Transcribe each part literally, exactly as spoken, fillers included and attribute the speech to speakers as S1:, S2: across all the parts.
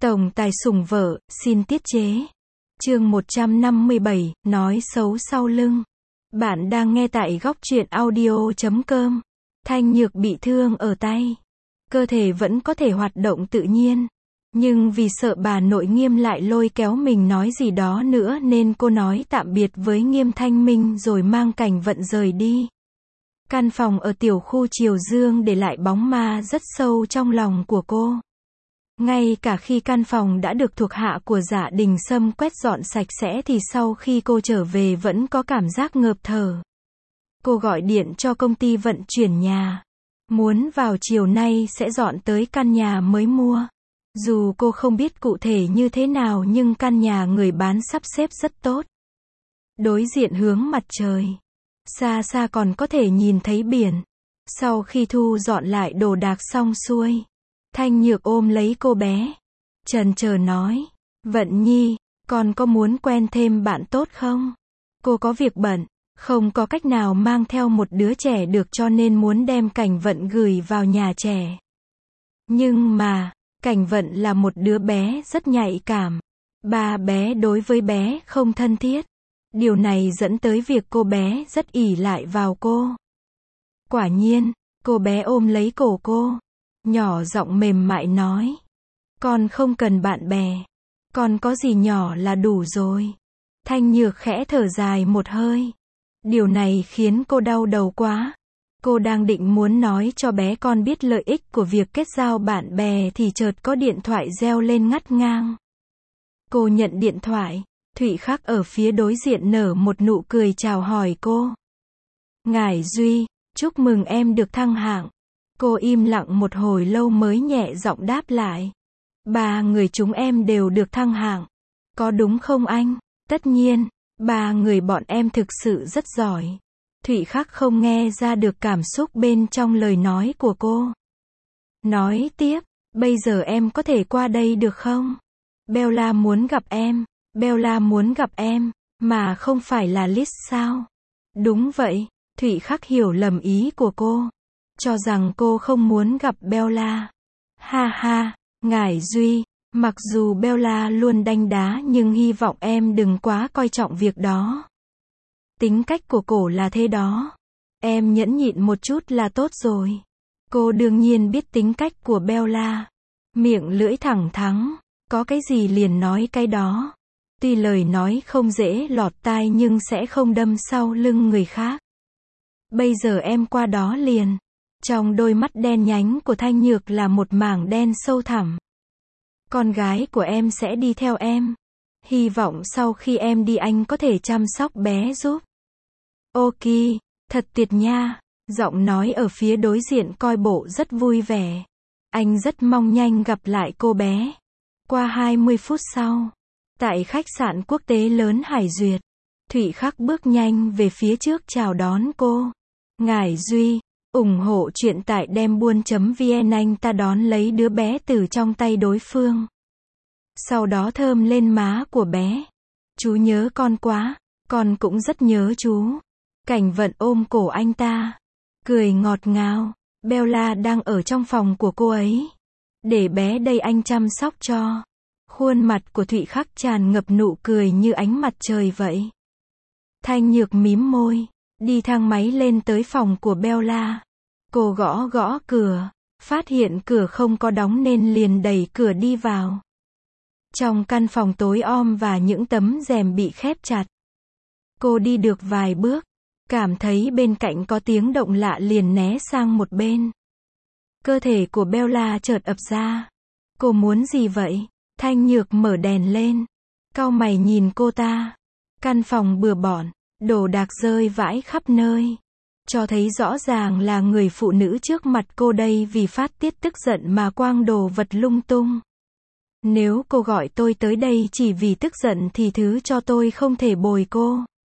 S1: Tổng tài sủng vợ, xin tiết chế. Chương một trăm năm mươi bảy, nói xấu sau lưng. Bạn đang nghe tại góc truyện audio chấm com. Thanh Nhược bị thương ở tay. Cơ thể vẫn có thể hoạt động tự nhiên. Nhưng vì sợ bà nội Nghiêm lại lôi kéo mình nói gì đó nữa nên cô nói tạm biệt với Nghiêm Thanh Minh rồi mang Cảnh Vận rời đi. Căn phòng ở tiểu khu Triều Dương để lại bóng ma rất sâu trong lòng của cô. Ngay cả khi căn phòng đã được thuộc hạ của Dạ Đình Sâm quét dọn sạch sẽ thì sau khi cô trở về vẫn có cảm giác ngợp thở. Cô gọi điện cho công ty vận chuyển nhà. Muốn vào chiều nay sẽ dọn tới căn nhà mới mua. Dù cô không biết cụ thể như thế nào nhưng căn nhà người bán sắp xếp rất tốt. Đối diện hướng mặt trời. Xa xa còn có thể nhìn thấy biển. Sau khi thu dọn lại đồ đạc xong xuôi, Thanh Nhược ôm lấy cô bé. Chần chờ nói, Vận Nhi, con có muốn quen thêm bạn tốt không? Cô có việc bận, không có cách nào mang theo một đứa trẻ được cho nên muốn đem Cảnh Vận gửi vào nhà trẻ. Nhưng mà, Cảnh Vận là một đứa bé rất nhạy cảm. Ba bé đối với bé không thân thiết. Điều này dẫn tới việc cô bé rất ỷ lại vào cô. Quả nhiên, cô bé ôm lấy cổ cô. Nhỏ giọng mềm mại nói. Con không cần bạn bè. Con có gì nhỏ là đủ rồi. Thanh Nhược khẽ thở dài một hơi. Điều này khiến cô đau đầu quá. Cô đang định muốn nói cho bé con biết lợi ích của việc kết giao bạn bè thì chợt có điện thoại reo lên ngắt ngang. Cô nhận điện thoại. Thụy Khắc ở phía đối diện nở một nụ cười chào hỏi cô. Ngải Duy, chúc mừng em được thăng hạng. Cô im lặng một hồi lâu mới nhẹ giọng đáp lại. Ba người chúng em đều được thăng hạng. Có đúng không anh? Tất nhiên, ba người bọn em thực sự rất giỏi. Thụy Khắc không nghe ra được cảm xúc bên trong lời nói của cô. Nói tiếp, bây giờ em có thể qua đây được không? Bella muốn gặp em. Bella muốn gặp em, mà không phải là Liz sao? Đúng vậy, Thụy Khắc hiểu lầm ý của cô. Cho rằng cô không muốn gặp Bella. Ha ha, Ngải Duy, mặc dù Bella luôn đanh đá nhưng hy vọng em đừng quá coi trọng việc đó. Tính cách của cổ là thế đó. Em nhẫn nhịn một chút là tốt rồi. Cô đương nhiên biết tính cách của Bella. Miệng lưỡi thẳng thắn, có cái gì liền nói cái đó. Tuy lời nói không dễ lọt tai nhưng sẽ không đâm sau lưng người khác. Bây giờ em qua đó liền. Trong đôi mắt đen nhánh của Thanh Nhược là một mảng đen sâu thẳm. Con gái của em sẽ đi theo em. Hy vọng sau khi em đi anh có thể chăm sóc bé giúp. Ok, thật tuyệt nha. Giọng nói ở phía đối diện coi bộ rất vui vẻ. Anh rất mong nhanh gặp lại cô bé. Qua hai mươi phút sau, tại khách sạn quốc tế lớn Hải Duyệt, Thụy Khắc bước nhanh về phía trước chào đón cô. Ngải Duy, ủng hộ chuyện tại đem buôn.vn anh ta đón lấy đứa bé từ trong tay đối phương. Sau đó thơm lên má của bé. Chú nhớ con quá, con cũng rất nhớ chú. Cảnh Vận ôm cổ anh ta, cười ngọt ngào. Bella đang ở trong phòng của cô ấy. Để bé đây anh chăm sóc cho. Khuôn mặt của Thụy Khắc tràn ngập nụ cười như ánh mặt trời vậy. Thanh Nhược mím môi, đi thang máy lên tới phòng của Bella. Cô gõ gõ cửa, phát hiện cửa không có đóng nên liền đẩy cửa đi vào. Trong căn phòng tối om và những tấm rèm bị khép chặt. Cô đi được vài bước, cảm thấy bên cạnh có tiếng động lạ liền né sang một bên. Cơ thể của Bella chợt ập ra. Cô muốn gì vậy? Thanh Nhược mở đèn lên. Cau mày nhìn cô ta. Căn phòng bừa bộn, đồ đạc rơi vãi khắp nơi. Cho thấy rõ ràng là người phụ nữ trước mặt cô đây vì phát tiết tức giận mà quang đồ vật lung tung. Nếu cô gọi tôi tới đây chỉ vì tức giận thì thứ cho tôi không thể bồi cô.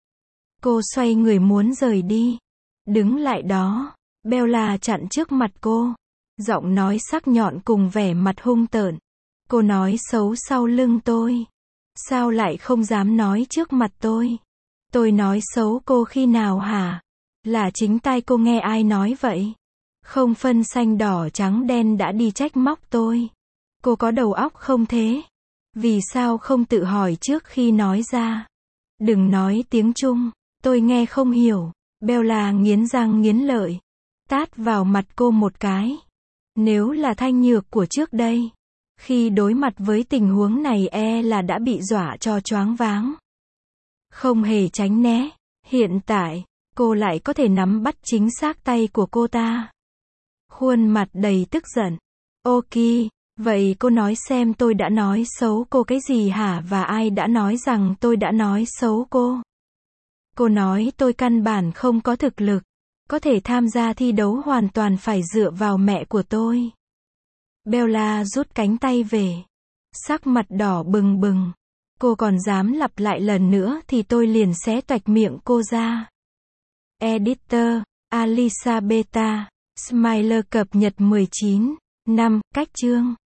S1: Cô xoay người muốn rời đi. Đứng lại đó. Bella chặn trước mặt cô. Giọng nói sắc nhọn cùng vẻ mặt hung tợn. Cô nói xấu sau lưng tôi. Sao lại không dám nói trước mặt tôi? Tôi nói xấu cô khi nào hả? Là chính tai cô nghe ai nói vậy? Không phân xanh đỏ trắng đen đã đi trách móc tôi. Cô có đầu óc không thế? Vì sao không tự hỏi trước khi nói ra? Đừng nói tiếng Trung, tôi nghe không hiểu. Bella nghiến răng nghiến lợi, tát vào mặt cô một cái. Nếu là Thanh Nhược của trước đây, khi đối mặt với tình huống này e là đã bị dọa cho choáng váng. Không hề tránh né. Hiện tại, cô lại có thể nắm bắt chính xác tay của cô ta. Khuôn mặt đầy tức giận. Ok, vậy cô nói xem tôi đã nói xấu cô cái gì hả, và ai đã nói rằng tôi đã nói xấu cô? Cô nói tôi căn bản không có thực lực. Có thể tham gia thi đấu hoàn toàn phải dựa vào mẹ của tôi. Bella rút cánh tay về. Sắc mặt đỏ bừng bừng. Cô còn dám lặp lại lần nữa thì tôi liền xé toạch miệng cô ra. Editor, Alisa Beta, Smiler cập nhật mười chín năm, cách chương.